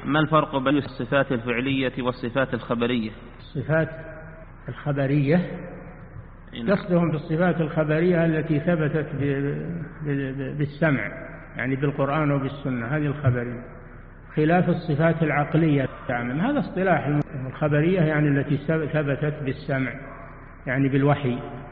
ما الفرق بين الصفات الفعلية والصفات الخبرية؟ الصفات الخبرية قصدهم بالصفات الخبرية التي ثبتت بالسمع، يعني بالقرآن وبالسنة، هذه الخبرية، خلاف الصفات العقلية تعمل. هذا اصطلاح الخبرية، يعني التي ثبتت بالسمع، يعني بالوحي.